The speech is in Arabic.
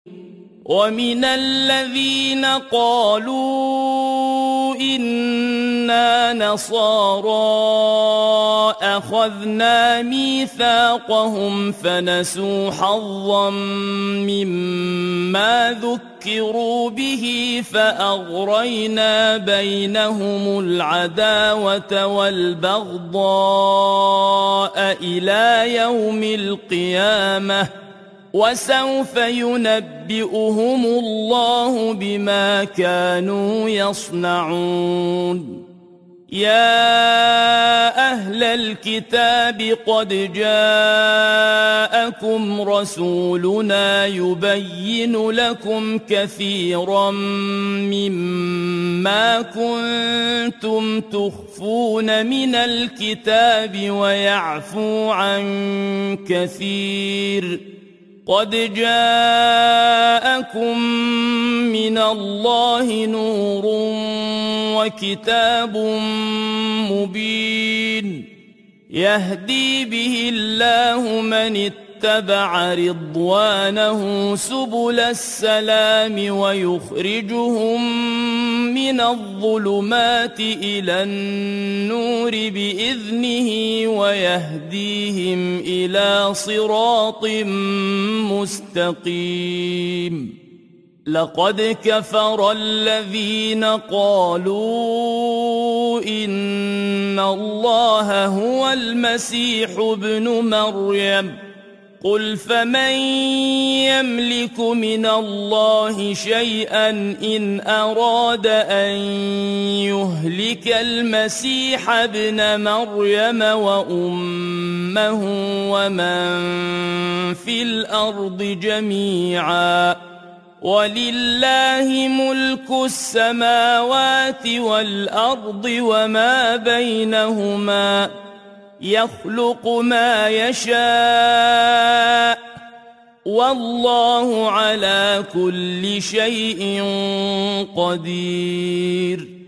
ومن الذين قالوا إنا نصارى أخذنا ميثاقهم فنسوا حظا مما ذكروا به فأغرينا بينهم العداوة والبغضاء إلى يوم القيامة وسوف ينبئهم الله بما كانوا يصنعون. يا أهل الكتاب قد جاءكم رسولنا يبين لكم كثيرا مما كنتم تخفون من الكتاب ويعفو عن كثير. قد جاءكم من الله نور وكتاب مبين يهدي به الله من اتبع رضوانه سبل السلام ويخرجهم من الظلمات إلى النور بإذنه ويهديهم إلى صراط مستقيم. لقد كفر الذين قالوا إن الله هو المسيح ابن مريم قل فمن يملك من الله شيئا إن أراد أن يهلك المسيح ابن مريم وأمه ومن في الأرض جميعا ولله ملك السماوات والأرض وما بينهما يخلق ما يشاء والله على كل شيء قدير.